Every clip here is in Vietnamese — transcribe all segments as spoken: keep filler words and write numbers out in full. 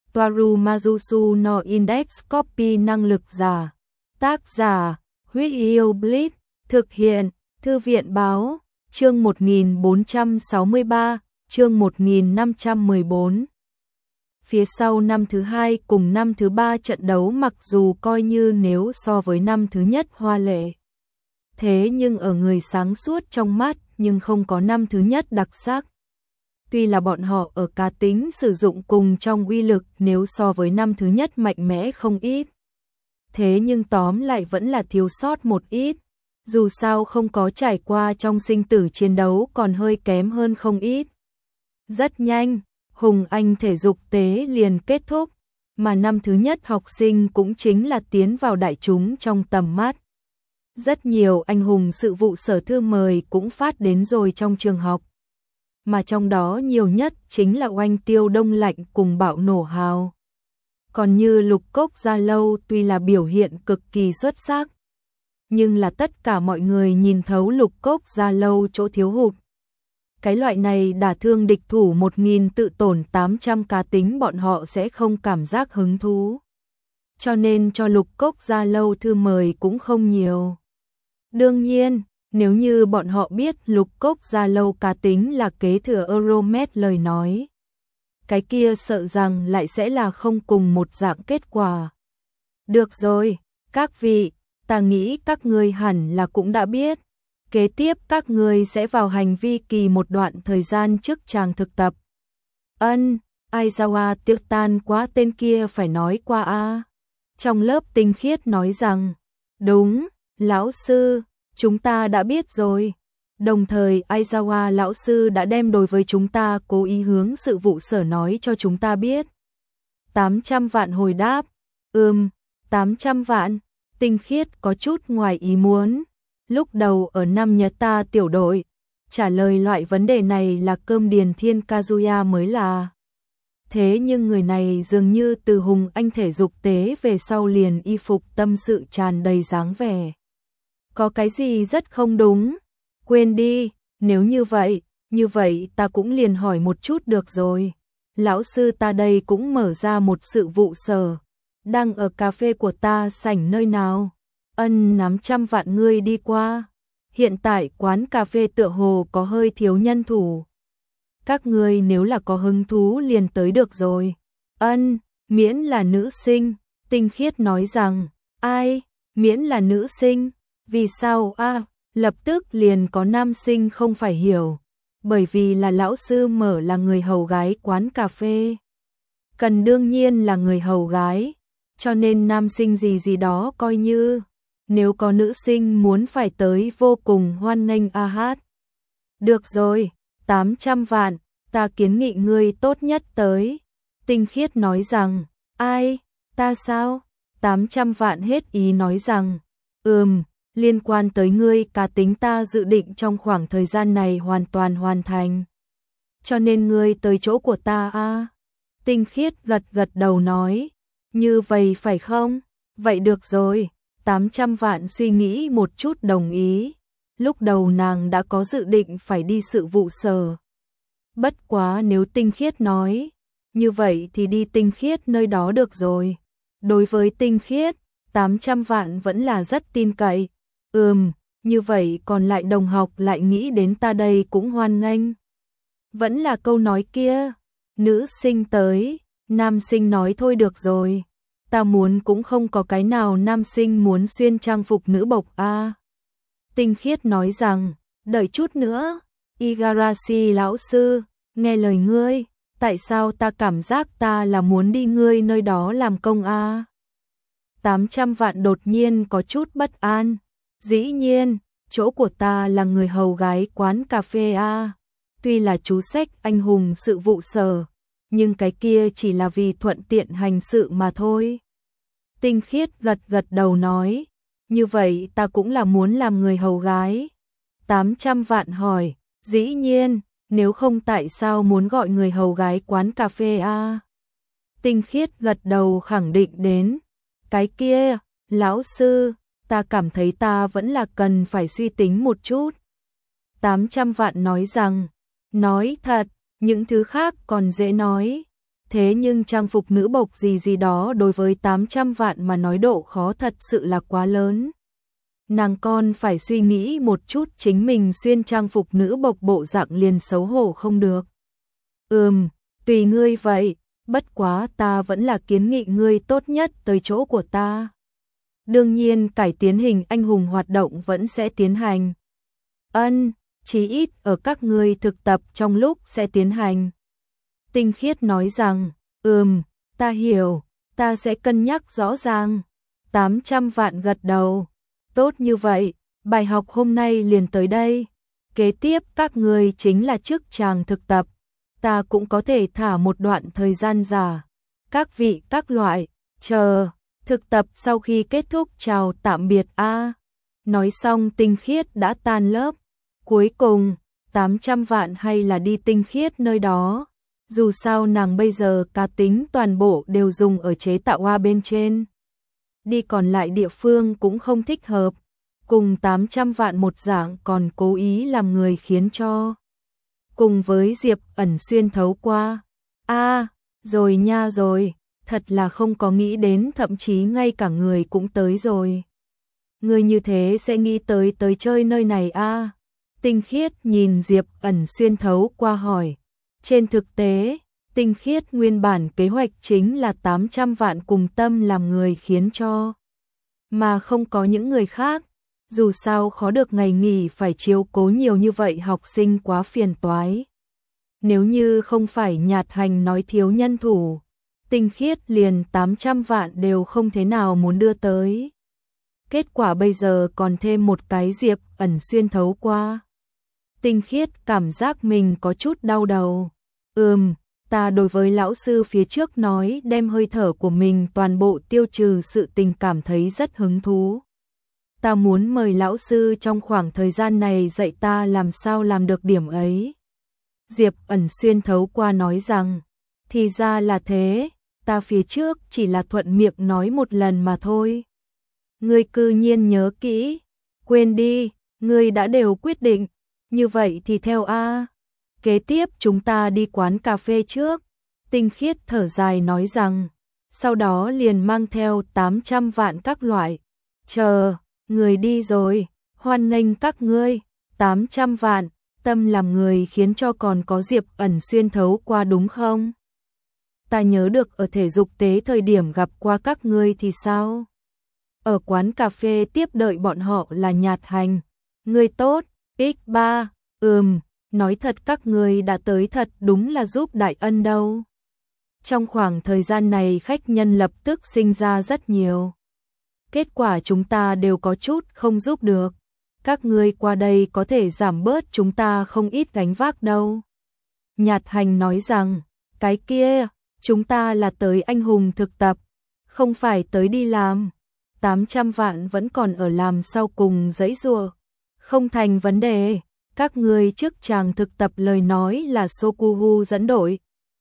Toaru Majusu no Index Copy năng lực giả. Tác giả, Huyết Yêu Blitz, thực hiện, Thư viện báo, chương một nghìn bốn trăm sáu mươi ba, chương một nghìn năm trăm mười bốn. Phía sau năm thứ hai cùng năm thứ ba trận đấu mặc dù coi như nếu so với năm thứ nhất hoa lệ. Thế nhưng ở người sáng suốt trong mắt nhưng không có năm thứ nhất đặc sắc. Tuy là bọn họ ở cá tính sử dụng cùng trong uy lực nếu so với năm thứ nhất mạnh mẽ không ít. Thế nhưng tóm lại vẫn là thiếu sót một ít. Dù sao không có trải qua trong sinh tử chiến đấu còn hơi kém hơn không ít. Rất nhanh, Hùng Anh thể dục tế liền kết thúc, mà năm thứ nhất học sinh cũng chính là tiến vào đại chúng trong tầm mắt. Rất nhiều anh hùng sự vụ sở thư mời cũng phát đến rồi trong trường học. Mà trong đó nhiều nhất chính là Oanh Tiêu Đông Lạnh cùng Bạo Nổ Hào. Còn như Lục Cốc Gia Lâu tuy là biểu hiện cực kỳ xuất sắc, nhưng là tất cả mọi người nhìn thấu Lục Cốc Gia Lâu chỗ thiếu hụt. Cái loại này đả thương địch thủ một nghìn tự tổn tám trăm cá tính bọn họ sẽ không cảm giác hứng thú. Cho nên cho Lục Cốc Gia Lâu thư mời cũng không nhiều. Đương nhiên, nếu như bọn họ biết Lục Cốc Gia Lâu cá tính là kế thừa Euromed lời nói, cái kia sợ rằng lại sẽ là không cùng một dạng kết quả. Được rồi, các vị, ta nghĩ các ngươi hẳn là cũng đã biết. Kế tiếp các ngươi sẽ vào hành vi kỳ một đoạn thời gian trước tràng thực tập. Ân, Aizawa tiếc tan quá tên kia phải nói qua a. Trong lớp Tinh Khiết nói rằng, đúng, lão sư, chúng ta đã biết rồi. Đồng thời Aizawa lão sư đã đem đối với chúng ta cố ý hướng sự vụ sở nói cho chúng ta biết. tám trăm vạn hồi đáp, ừm, tám trăm vạn, Tinh Khiết có chút ngoài ý muốn. Lúc đầu ở năm nhật ta tiểu đội, trả lời loại vấn đề này là Cơm Điền Thiên Kazuya mới là. Thế nhưng người này dường như từ Hùng Anh thể dục tế về sau liền y phục tâm sự tràn đầy dáng vẻ. Có cái gì rất không đúng? Quên đi, nếu như vậy, như vậy ta cũng liền hỏi một chút được rồi. Lão sư ta đây cũng mở ra một sự vụ sở, đang ở cà phê của ta sảnh nơi nào? Ân nắm trăm vạn ngươi đi qua. Hiện tại quán cà phê tựa hồ có hơi thiếu nhân thủ. Các ngươi nếu là có hứng thú liền tới được rồi. Ân, miễn là nữ sinh. Tinh Khiết nói rằng, ai, miễn là nữ sinh, vì sao a? À, lập tức liền có nam sinh không phải hiểu. Bởi vì là lão sư mở là người hầu gái quán cà phê. Cần đương nhiên là người hầu gái, cho nên nam sinh gì gì đó coi như. Nếu có nữ sinh muốn phải tới vô cùng hoan nghênh a hát. Được rồi, tám trăm vạn, ta kiến nghị ngươi tốt nhất tới. Tinh Khiết nói rằng, ai, ta sao? tám trăm vạn hết ý nói rằng, ừm, liên quan tới ngươi cá tính ta dự định trong khoảng thời gian này hoàn toàn hoàn thành. Cho nên ngươi tới chỗ của ta a. Tinh Khiết gật gật đầu nói, như vậy phải không? Vậy được rồi. tám trăm vạn suy nghĩ một chút đồng ý. Lúc đầu nàng đã có dự định phải đi sự vụ sở. Bất quá nếu Tinh Khiết nói, như vậy thì đi Tinh Khiết nơi đó được rồi. Đối với Tinh Khiết, tám trăm vạn vẫn là rất tin cậy. Ừm, như vậy còn lại đồng học lại nghĩ đến ta đây cũng hoan nghênh. Vẫn là câu nói kia, nữ sinh tới, nam sinh nói thôi được rồi. Ta muốn cũng không có cái nào nam sinh muốn xuyên trang phục nữ bộc a. À. Tinh Khiết nói rằng, đợi chút nữa, Igarashi lão sư, nghe lời ngươi, tại sao ta cảm giác ta là muốn đi ngươi nơi đó làm công a? À? tám trăm vạn đột nhiên có chút bất an, dĩ nhiên, chỗ của ta là người hầu gái quán cà phê a. À. Tuy là chú sách anh hùng sự vụ sở, nhưng cái kia chỉ là vì thuận tiện hành sự mà thôi. Tinh Khiết gật gật đầu nói, như vậy ta cũng là muốn làm người hầu gái. tám trăm vạn hỏi, dĩ nhiên, nếu không tại sao muốn gọi người hầu gái quán cà phê a? À? Tinh Khiết gật đầu khẳng định đến, cái kia, lão sư, ta cảm thấy ta vẫn là cần phải suy tính một chút. tám trăm vạn nói rằng, nói thật, những thứ khác còn dễ nói. Thế nhưng trang phục nữ bộc gì gì đó đối với tám trăm vạn mà nói độ khó thật sự là quá lớn. Nàng con phải suy nghĩ một chút, chính mình xuyên trang phục nữ bộc bộ dạng liền xấu hổ không được. Ừm, tùy ngươi vậy, bất quá ta vẫn là kiến nghị ngươi tốt nhất tới chỗ của ta. Đương nhiên cải tiến hình anh hùng hoạt động vẫn sẽ tiến hành. Ân, chí ít ở các ngươi thực tập trong lúc sẽ tiến hành. Tinh Khiết nói rằng, ừm, ta hiểu, ta sẽ cân nhắc rõ ràng. tám trăm vạn gật đầu. Tốt như vậy, bài học hôm nay liền tới đây. Kế tiếp các ngươi chính là chức chàng thực tập. Ta cũng có thể thả một đoạn thời gian giả. Các vị các loại, chờ, thực tập sau khi kết thúc chào tạm biệt a. Nói xong Tinh Khiết đã tan lớp. Cuối cùng, tám trăm vạn hay là đi Tinh Khiết nơi đó. Dù sao nàng bây giờ cá tính toàn bộ đều dùng ở chế tạo hoa bên trên. Đi còn lại địa phương cũng không thích hợp. Cùng tám trăm vạn một dạng còn cố ý làm người khiến cho. Cùng với Diệp Ẩn xuyên thấu qua. A, à, rồi nha rồi, thật là không có nghĩ đến, thậm chí ngay cả người cũng tới rồi. Người như thế sẽ nghĩ tới tới chơi nơi này a. À? Tinh Khiết nhìn Diệp Ẩn xuyên thấu qua hỏi. Trên thực tế, Tinh Khiết nguyên bản kế hoạch chính là tám trăm vạn cùng Tâm làm người khiến cho. Mà không có những người khác. Dù sao khó được ngày nghỉ phải chiếu cố nhiều như vậy học sinh quá phiền toái. Nếu như không phải Nhạt Hành nói thiếu nhân thủ, Tinh Khiết liền tám trăm vạn đều không thế nào muốn đưa tới. Kết quả bây giờ còn thêm một cái Diệp Ẩn xuyên thấu qua. Tinh Khiết cảm giác mình có chút đau đầu. Ừm, ta đối với lão sư phía trước nói đem hơi thở của mình toàn bộ tiêu trừ sự tình cảm thấy rất hứng thú. Ta muốn mời lão sư trong khoảng thời gian này dạy ta làm sao làm được điểm ấy. Diệp Ẩn xuyên thấu qua nói rằng, thì ra là thế, ta phía trước chỉ là thuận miệng nói một lần mà thôi. Ngươi cư nhiên nhớ kỹ, quên đi, ngươi đã đều quyết định, như vậy thì theo a. Kế tiếp chúng ta đi quán cà phê trước. Tinh Khiết thở dài nói rằng, sau đó liền mang theo tám trăm vạn các loại. Chờ, người đi rồi, hoan nghênh các ngươi, tám trăm vạn, Tâm làm người khiến cho còn có Diệp Ẩn xuyên thấu qua đúng không? Ta nhớ được ở thể dục tế thời điểm gặp qua các ngươi thì sao? Ở quán cà phê tiếp đợi bọn họ là Nhạt Hành. Ngươi tốt, ích ba, ừm, nói thật các ngươi đã tới thật đúng là giúp đại ân đâu. Trong khoảng thời gian này khách nhân lập tức sinh ra rất nhiều. Kết quả chúng ta đều có chút không giúp được. Các ngươi qua đây có thể giảm bớt chúng ta không ít gánh vác đâu. Nhạt Hành nói rằng, cái kia, chúng ta là tới anh hùng thực tập, không phải tới đi làm. tám trăm vạn vẫn còn ở làm sau cùng giấy rùa. Không thành vấn đề, các ngươi trước chàng thực tập lời nói là Sokuhu dẫn đội.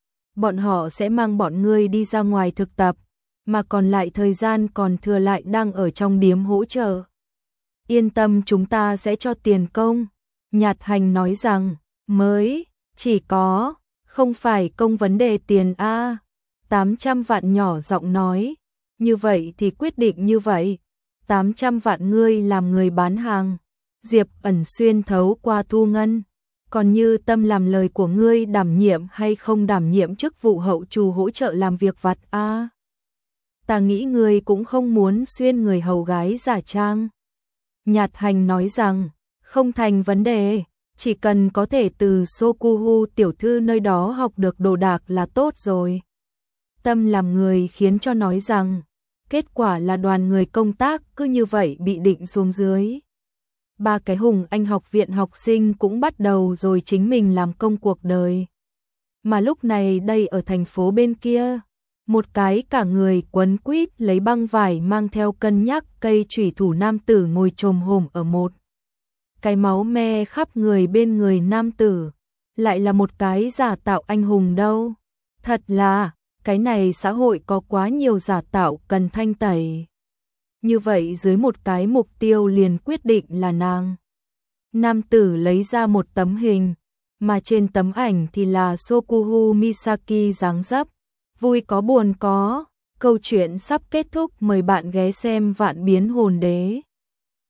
Bọn họ sẽ mang bọn ngươi đi ra ngoài thực tập, mà còn lại thời gian còn thừa lại đang ở trong điếm hỗ trợ. Yên tâm chúng ta sẽ cho tiền công. Nhạt Hành nói rằng, mới, chỉ có, không phải công vấn đề tiền a. tám trăm vạn nhỏ giọng nói, như vậy thì quyết định như vậy. tám trăm vạn ngươi làm người bán hàng. Diệp Ẩn xuyên thấu qua thu ngân. Còn như Tâm làm lời của ngươi đảm nhiệm hay không đảm nhiệm chức vụ hậu trù hỗ trợ làm việc vặt a. Ta nghĩ ngươi cũng không muốn xuyên người hầu gái giả trang. Nhạt Hành nói rằng, không thành vấn đề, chỉ cần có thể từ Sokuhu tiểu thư nơi đó học được đồ đạc là tốt rồi. Tâm làm người khiến cho nói rằng, kết quả là đoàn người công tác cứ như vậy bị định xuống dưới. Ba cái Hùng Anh học viện học sinh cũng bắt đầu rồi chính mình làm công cuộc đời. Mà lúc này đây ở thành phố bên kia, một cái cả người quấn quýt lấy băng vải mang theo cân nhắc cây chủy thủ nam tử ngồi chồm hổm ở một cái máu me khắp người bên người nam tử, lại là một cái giả tạo anh hùng đâu. Thật là, cái này xã hội có quá nhiều giả tạo cần thanh tẩy. Như vậy dưới một cái mục tiêu liền quyết định là nàng. Nam tử lấy ra một tấm hình, mà trên tấm ảnh thì là Sokuhu Misaki dáng dấp, vui có buồn có, câu chuyện sắp kết thúc, mời bạn ghé xem Vạn Biến Hồn Đế.